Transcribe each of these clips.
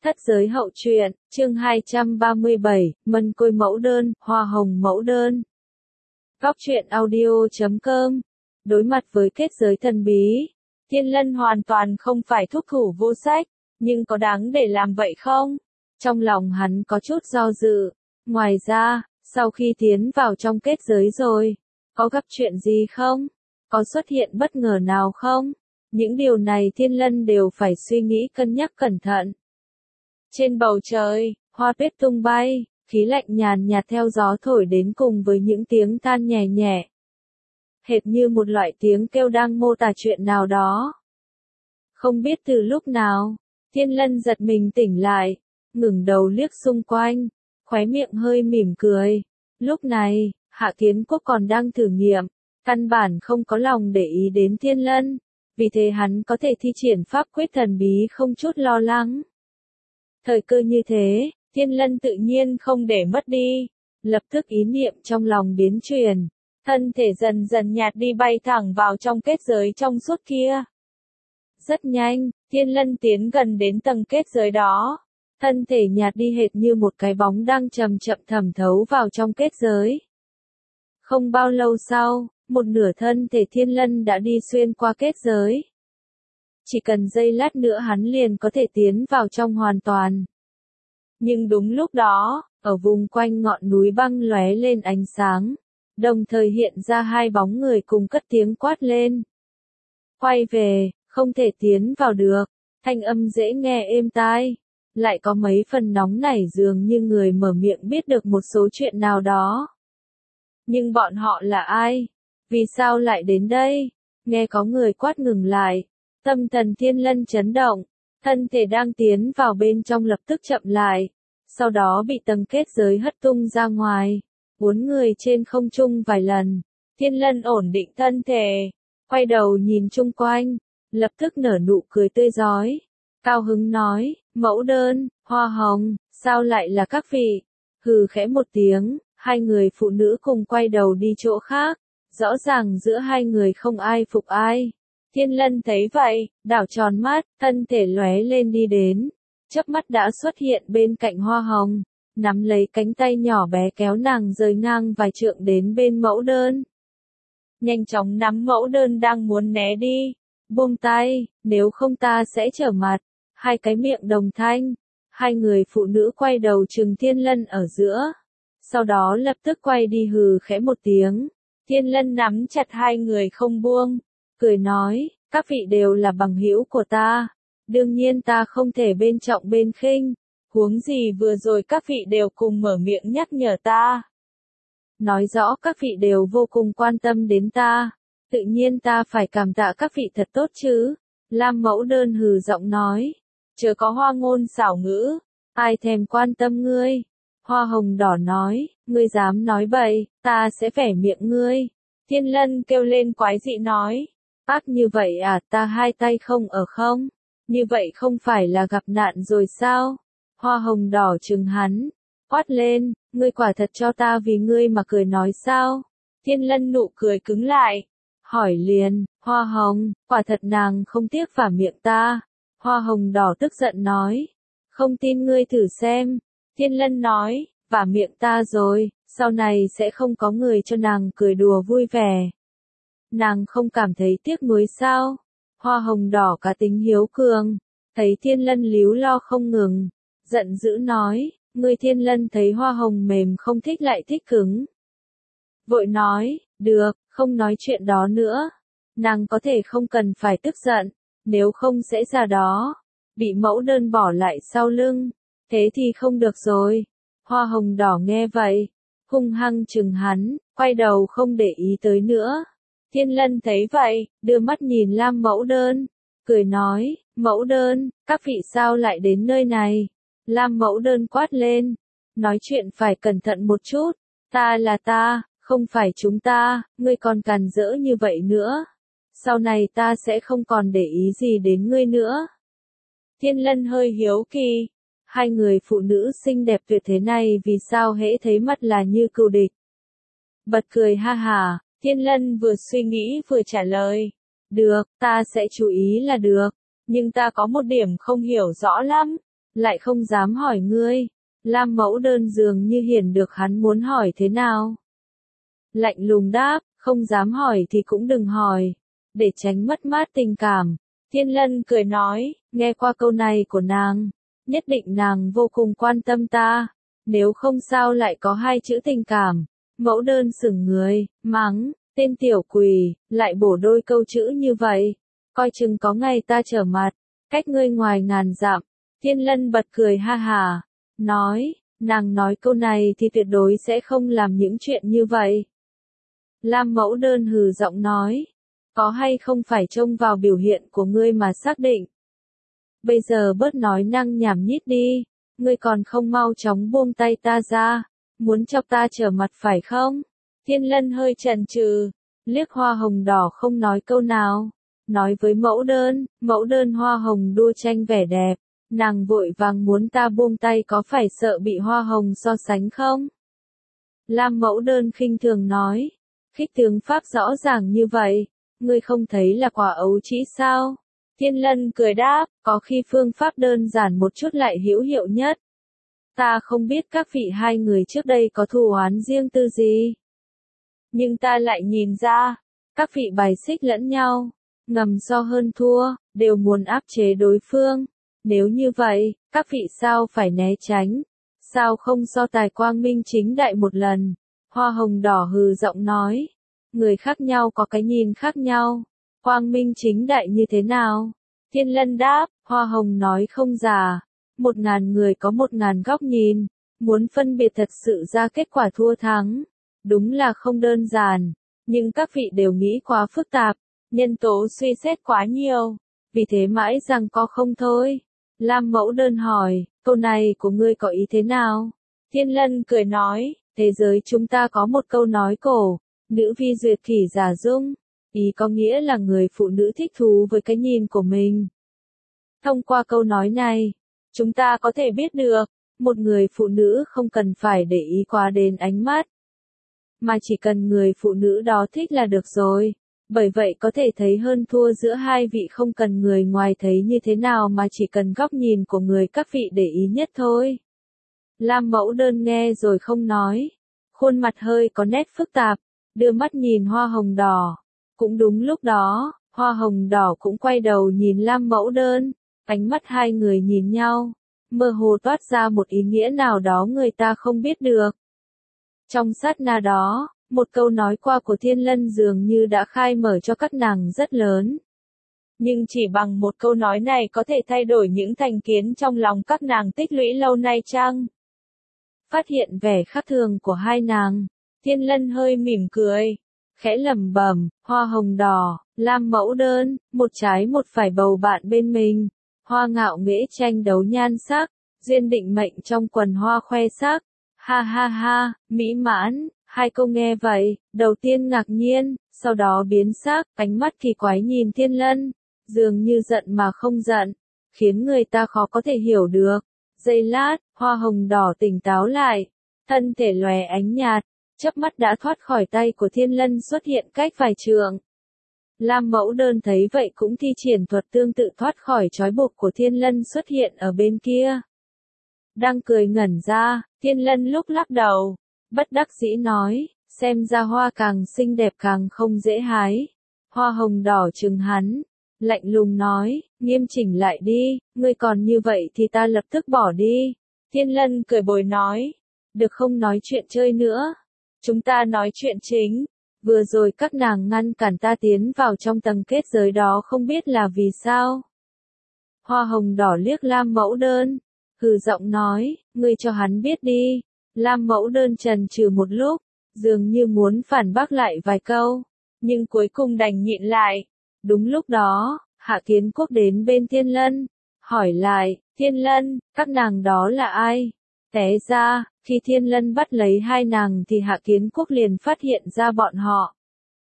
Thất giới hậu truyện, chương 237, Mân Côi mẫu đơn, Hoa Hồng mẫu đơn. Góc truyện audio.com. Đối mặt với kết giới thần bí, Thiên Lân hoàn toàn không phải thúc thủ vô sách, nhưng có đáng để làm vậy không? Trong lòng hắn có chút do dự. Ngoài ra, sau khi tiến vào trong kết giới rồi, có gặp chuyện gì không? Có xuất hiện bất ngờ nào không? Những điều này Thiên Lân đều phải suy nghĩ cân nhắc cẩn thận. Trên bầu trời, hoa tuyết tung bay, khí lạnh nhàn nhạt theo gió thổi đến cùng với những tiếng than nhẹ nhẹ. Hệt như một loại tiếng kêu đang mô tả chuyện nào đó. Không biết từ lúc nào, Thiên Lân giật mình tỉnh lại, ngẩng đầu liếc xung quanh, khóe miệng hơi mỉm cười. Lúc này, Hạ Kiến Quốc còn đang thử nghiệm, căn bản không có lòng để ý đến Thiên Lân, vì thế hắn có thể thi triển pháp quyết thần bí không chút lo lắng. Thời cơ như thế, Thiên Lân tự nhiên không để mất đi, lập tức ý niệm trong lòng biến chuyển, thân thể dần dần nhạt đi bay thẳng vào trong kết giới trong suốt kia. Rất nhanh, Thiên Lân tiến gần đến tầng kết giới đó, thân thể nhạt đi hệt như một cái bóng đang chậm chậm thẩm thấu vào trong kết giới. Không bao lâu sau, một nửa thân thể Thiên Lân đã đi xuyên qua kết giới. Chỉ cần giây lát nữa hắn liền có thể tiến vào trong hoàn toàn. Nhưng đúng lúc đó, ở vùng quanh ngọn núi băng lóe lên ánh sáng, đồng thời hiện ra hai bóng người cùng cất tiếng quát lên. Quay về, không thể tiến vào được, thanh âm dễ nghe êm tai, lại có mấy phần nóng nảy dường như người mở miệng biết được một số chuyện nào đó. Nhưng bọn họ là ai? Vì sao lại đến đây? Nghe có người quát ngừng lại. Tâm thần Thiên Lân chấn động, thân thể đang tiến vào bên trong lập tức chậm lại, sau đó bị tầng kết giới hất tung ra ngoài, uốn người trên không trung vài lần. Thiên Lân ổn định thân thể, quay đầu nhìn chung quanh, lập tức nở nụ cười tươi rói, cao hứng nói, mẫu đơn, hoa hồng, sao lại là các vị? Hừ khẽ một tiếng, hai người phụ nữ cùng quay đầu đi chỗ khác, rõ ràng giữa hai người không ai phục ai. Thiên Lân thấy vậy, đảo tròn mắt, thân thể lóe lên đi đến, chớp mắt đã xuất hiện bên cạnh Hoa Hồng, nắm lấy cánh tay nhỏ bé kéo nàng rời ngang vài trượng đến bên mẫu đơn. Nhanh chóng nắm mẫu đơn đang muốn né đi, buông tay, nếu không ta sẽ trở mặt. Hai cái miệng đồng thanh, hai người phụ nữ quay đầu trừng Thiên Lân ở giữa, sau đó lập tức quay đi hừ khẽ một tiếng. Thiên Lân nắm chặt hai người không buông, cười nói, các vị đều là bằng hữu của ta, đương nhiên ta không thể bên trọng bên khinh, huống gì vừa rồi các vị đều cùng mở miệng nhắc nhở ta. Nói rõ các vị đều vô cùng quan tâm đến ta, tự nhiên ta phải cảm tạ các vị thật tốt chứ. Lam mẫu đơn hừ giọng nói, chớ có hoa ngôn xảo ngữ, ai thèm quan tâm ngươi. Hoa hồng đỏ nói, ngươi dám nói bậy, ta sẽ vẻ miệng ngươi. Thiên Lân kêu lên quái dị nói, ác như vậy à, ta hai tay không ở không? Như vậy không phải là gặp nạn rồi sao? Hoa hồng đỏ trừng hắn, quát lên, ngươi quả thật cho ta vì ngươi mà cười nói sao? Thiên Lân nụ cười cứng lại, hỏi liền, hoa hồng, quả thật nàng không tiếc vả miệng ta. Hoa hồng đỏ tức giận nói, không tin ngươi thử xem. Thiên Lân nói, vả miệng ta rồi, sau này sẽ không có người cho nàng cười đùa vui vẻ. Nàng không cảm thấy tiếc nuối sao? Hoa hồng đỏ cá tính hiếu cường, thấy Thiên Lân líu lo không ngừng, giận dữ nói, ngươi. Thiên Lân thấy hoa hồng mềm không thích lại thích cứng. Vội nói, được, không nói chuyện đó nữa. Nàng có thể không cần phải tức giận, nếu không sẽ ra đó, bị mẫu đơn bỏ lại sau lưng, thế thì không được rồi. Hoa hồng đỏ nghe vậy, hung hăng chừng hắn, quay đầu không để ý tới nữa. Thiên Lân thấy vậy, đưa mắt nhìn Lam mẫu đơn, cười nói, mẫu đơn, các vị sao lại đến nơi này? Lam mẫu đơn quát lên, nói chuyện phải cẩn thận một chút, ta là ta, không phải chúng ta, ngươi còn càn rỡ như vậy nữa. Sau này ta sẽ không còn để ý gì đến ngươi nữa. Thiên Lân hơi hiếu kỳ, hai người phụ nữ xinh đẹp tuyệt thế này vì sao hễ thấy mặt là như cừu địch. Bật cười ha hả. Thiên Lân vừa suy nghĩ vừa trả lời, được, ta sẽ chú ý là được, nhưng ta có một điểm không hiểu rõ lắm, lại không dám hỏi ngươi. Lam Mẫu Đơn dường như hiểu được hắn muốn hỏi thế nào. Lạnh lùng đáp, không dám hỏi thì cũng đừng hỏi, để tránh mất mát tình cảm. Thiên Lân cười nói, nghe qua câu này của nàng, nhất định nàng vô cùng quan tâm ta, nếu không sao lại có hai chữ tình cảm. Mẫu Đơn sững người, mắng, tên tiểu quỷ, lại bổ đôi câu chữ như vậy, coi chừng có ngày ta trở mặt, cách ngươi ngoài ngàn dặm. Thiên Lân bật cười ha hà, nói, nàng nói câu này thì tuyệt đối sẽ không làm những chuyện như vậy. Lam Mẫu Đơn hừ giọng nói, có hay không phải trông vào biểu hiện của ngươi mà xác định. Bây giờ bớt nói năng nhảm nhít đi, ngươi còn không mau chóng buông tay ta ra, muốn chọc ta trở mặt phải không? Thiên Lân hơi chần chừ, liếc Hoa Hồng Đỏ không nói câu nào, nói với Mẫu Đơn Hoa Hồng đua tranh vẻ đẹp, nàng vội vàng muốn ta buông tay có phải sợ bị Hoa Hồng so sánh không? Lam Mẫu Đơn khinh thường nói, khích tướng pháp rõ ràng như vậy, ngươi không thấy là quả ấu trĩ sao? Thiên Lân cười đáp, có khi phương pháp đơn giản một chút lại hữu hiệu nhất. Ta không biết các vị hai người trước đây có thù oán riêng tư gì. Nhưng ta lại nhìn ra, các vị bài xích lẫn nhau, ngầm so hơn thua, đều muốn áp chế đối phương. Nếu như vậy, các vị sao phải né tránh? Sao không so tài quang minh chính đại một lần? Hoa Hồng Đỏ hừ giọng nói, người khác nhau có cái nhìn khác nhau. Quang minh chính đại như thế nào? Thiên Lân đáp, Hoa Hồng nói không giả. 1000 người có 1000 góc nhìn, muốn phân biệt thật sự ra kết quả thua thắng. Đúng là không đơn giản, nhưng các vị đều nghĩ quá phức tạp, nhân tố suy xét quá nhiều, vì thế mãi rằng có không thôi. Lam Mẫu Đơn hỏi, câu này của ngươi có ý thế nào? Thiên Lân cười nói, thế giới chúng ta có một câu nói cổ, nữ vi duyệt kỷ giả dung, ý có nghĩa là người phụ nữ thích thú với cái nhìn của mình. Thông qua câu nói này, chúng ta có thể biết được, một người phụ nữ không cần phải để ý quá đến ánh mắt, mà chỉ cần người phụ nữ đó thích là được rồi. Bởi vậy có thể thấy hơn thua giữa hai vị không cần người ngoài thấy như thế nào mà chỉ cần góc nhìn của người các vị để ý nhất thôi. Lam Mẫu Đơn nghe rồi không nói, khuôn mặt hơi có nét phức tạp, đưa mắt nhìn Hoa Hồng Đỏ. Cũng đúng lúc đó, Hoa Hồng Đỏ cũng quay đầu nhìn Lam Mẫu Đơn, ánh mắt hai người nhìn nhau, mơ hồ toát ra một ý nghĩa nào đó người ta không biết được. Trong sát na đó, một câu nói qua của Thiên Lân dường như đã khai mở cho các nàng rất lớn. Nhưng chỉ bằng một câu nói này có thể thay đổi những thành kiến trong lòng các nàng tích lũy lâu nay chăng? Phát hiện vẻ khác thường của hai nàng, Thiên Lân hơi mỉm cười, khẽ lẩm bẩm, Hoa Hồng Đỏ, Lam Mẫu Đơn, một trái một phải bầu bạn bên mình, hoa ngạo nghễ tranh đấu nhan sắc, duyên định mệnh trong quần hoa khoe sắc, ha ha ha, mỹ mãn. Hai câu nghe vậy, đầu tiên ngạc nhiên, sau đó biến sắc, ánh mắt kỳ quái nhìn Thiên Lân, dường như giận mà không giận, khiến người ta khó có thể hiểu được. Giây lát, Hoa Hồng Đỏ tỉnh táo lại, thân thể lóe ánh nhạt, chớp mắt đã thoát khỏi tay của Thiên Lân xuất hiện cách vài trượng. Lam Mẫu Đơn thấy vậy cũng thi triển thuật tương tự thoát khỏi trói buộc của Thiên Lân xuất hiện ở bên kia. Đang cười ngẩn ra, Thiên Lân lúc lắc đầu, bất đắc dĩ nói, xem ra hoa càng xinh đẹp càng không dễ hái. Hoa Hồng Đỏ trừng hắn, lạnh lùng nói, nghiêm chỉnh lại đi, ngươi còn như vậy thì ta lập tức bỏ đi. Thiên Lân cười bồi nói, được không nói chuyện chơi nữa, chúng ta nói chuyện chính. Vừa rồi các nàng ngăn cản ta tiến vào trong tầng kết giới đó không biết là vì sao. Hoa Hồng Đỏ liếc Lam Mẫu Đơn, hừ giọng nói, ngươi cho hắn biết đi. Lam Mẫu Đơn chần chừ một lúc, dường như muốn phản bác lại vài câu, nhưng cuối cùng đành nhịn lại. Đúng lúc đó, Hạ Kiến Quốc đến bên Thiên Lân, hỏi lại, Thiên Lân, các nàng đó là ai? Té ra, khi Thiên Lân bắt lấy hai nàng thì Hạ Kiến Quốc liền phát hiện ra bọn họ.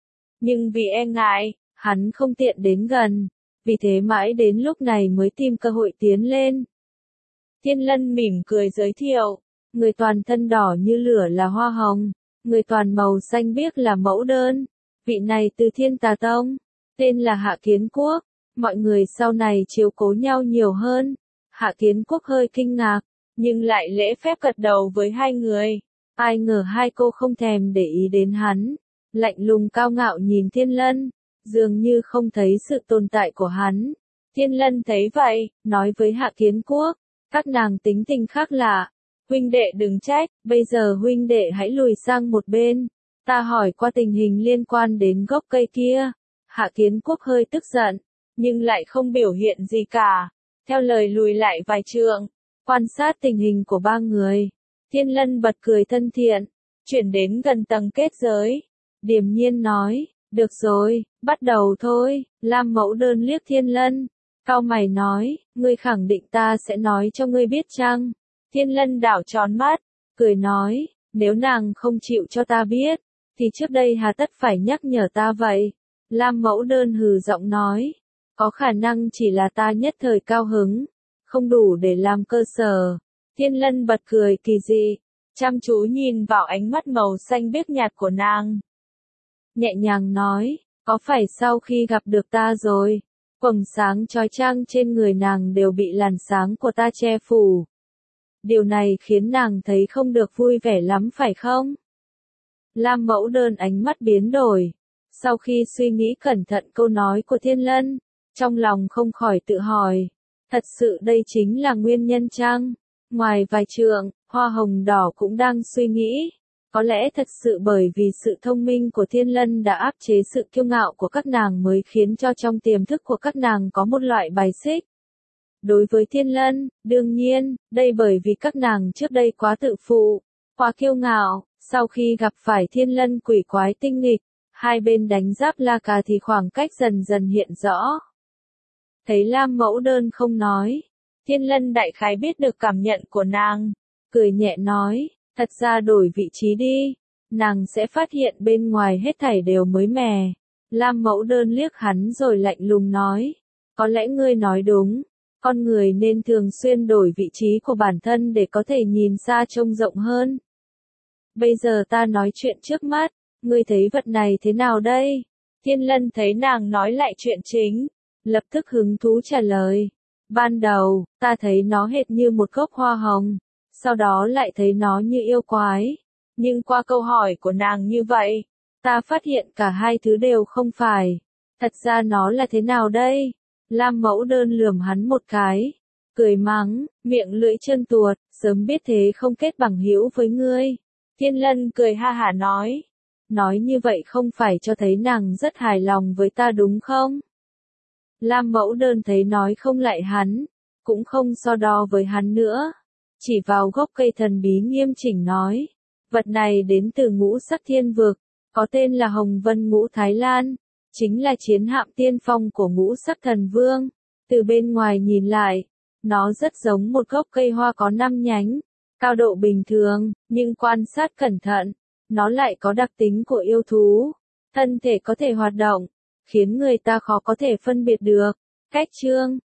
Nhưng vì e ngại, hắn không tiện đến gần, vì thế mãi đến lúc này mới tìm cơ hội tiến lên. Thiên Lân mỉm cười giới thiệu. Người toàn thân đỏ như lửa là Hoa Hồng, người toàn màu xanh biếc là Mẫu Đơn. Vị này từ Thiên Tà Tông, tên là Hạ Kiến Quốc. Mọi người sau này chiếu cố nhau nhiều hơn. Hạ Kiến Quốc hơi kinh ngạc, nhưng lại lễ phép gật đầu với hai người. Ai ngờ hai cô không thèm để ý đến hắn, lạnh lùng cao ngạo nhìn Thiên Lân, dường như không thấy sự tồn tại của hắn. Thiên Lân thấy vậy, nói với Hạ Kiến Quốc, các nàng tính tình khác lạ, huynh đệ đừng trách, bây giờ huynh đệ hãy lùi sang một bên, ta hỏi qua tình hình liên quan đến gốc cây kia. Hạ Kiến Quốc hơi tức giận, nhưng lại không biểu hiện gì cả, theo lời lùi lại vài trượng, quan sát tình hình của ba người. Thiên Lân bật cười thân thiện, chuyển đến gần tầng kết giới, điềm nhiên nói, được rồi, bắt đầu thôi. Lam Mẫu Đơn liếc Thiên Lân, cau mày nói, ngươi khẳng định ta sẽ nói cho ngươi biết chăng? Thiên Lân đảo tròn mắt, cười nói, nếu nàng không chịu cho ta biết, thì trước đây hà tất phải nhắc nhở ta vậy? Lam Mẫu Đơn hừ giọng nói, có khả năng chỉ là ta nhất thời cao hứng, không đủ để làm cơ sở. Thiên Lân bật cười kỳ dị, chăm chú nhìn vào ánh mắt màu xanh biếc nhạt của nàng. Nhẹ nhàng nói, có phải sau khi gặp được ta rồi, quầng sáng chói chang trên người nàng đều bị làn sáng của ta che phủ. Điều này khiến nàng thấy không được vui vẻ lắm phải không? Lam Mẫu Đơn ánh mắt biến đổi. Sau khi suy nghĩ cẩn thận câu nói của Thiên Lân, trong lòng không khỏi tự hỏi, thật sự đây chính là nguyên nhân chăng? Ngoài vài trượng, Hoa Hồng Đỏ cũng đang suy nghĩ. Có lẽ thật sự bởi vì sự thông minh của Thiên Lân đã áp chế sự kiêu ngạo của các nàng mới khiến cho trong tiềm thức của các nàng có một loại bài xích. Đối với Thiên Lân, đương nhiên, đây bởi vì các nàng trước đây quá tự phụ, quá kiêu ngạo, sau khi gặp phải Thiên Lân quỷ quái tinh nghịch, hai bên đánh giáp la cà thì khoảng cách dần dần hiện rõ. Thấy Lam Mẫu Đơn không nói, Thiên Lân đại khái biết được cảm nhận của nàng, cười nhẹ nói, thật ra đổi vị trí đi, nàng sẽ phát hiện bên ngoài hết thảy đều mới mẻ. Lam Mẫu Đơn liếc hắn rồi lạnh lùng nói, có lẽ ngươi nói đúng, con người nên thường xuyên đổi vị trí của bản thân để có thể nhìn xa trông rộng hơn. Bây giờ ta nói chuyện trước mắt, ngươi thấy vật này thế nào đây? Thiên Lân thấy nàng nói lại chuyện chính, lập tức hứng thú trả lời. Ban đầu, ta thấy nó hệt như một gốc hoa hồng, sau đó lại thấy nó như yêu quái. Nhưng qua câu hỏi của nàng như vậy, ta phát hiện cả hai thứ đều không phải. Thật ra nó là thế nào đây? Lam Mẫu Đơn lườm hắn một cái, cười mắng, miệng lưỡi trơn tuột, sớm biết thế không kết bằng hữu với ngươi. Thiên Lân cười ha hả nói như vậy không phải cho thấy nàng rất hài lòng với ta đúng không? Lam Mẫu Đơn thấy nói không lại hắn, cũng không so đo với hắn nữa, chỉ vào gốc cây thần bí nghiêm chỉnh nói, vật này đến từ Ngũ Sắc Thiên Vực, có tên là Hồng Vân Ngũ Thái Lan, chính là chiến hạm tiên phong của Ngũ Sắc Thần Vương. Từ bên ngoài nhìn lại, nó rất giống một gốc cây hoa có 5 nhánh, cao độ bình thường, nhưng quan sát cẩn thận, nó lại có đặc tính của yêu thú, thân thể có thể hoạt động, khiến người ta khó có thể phân biệt được. Cách chương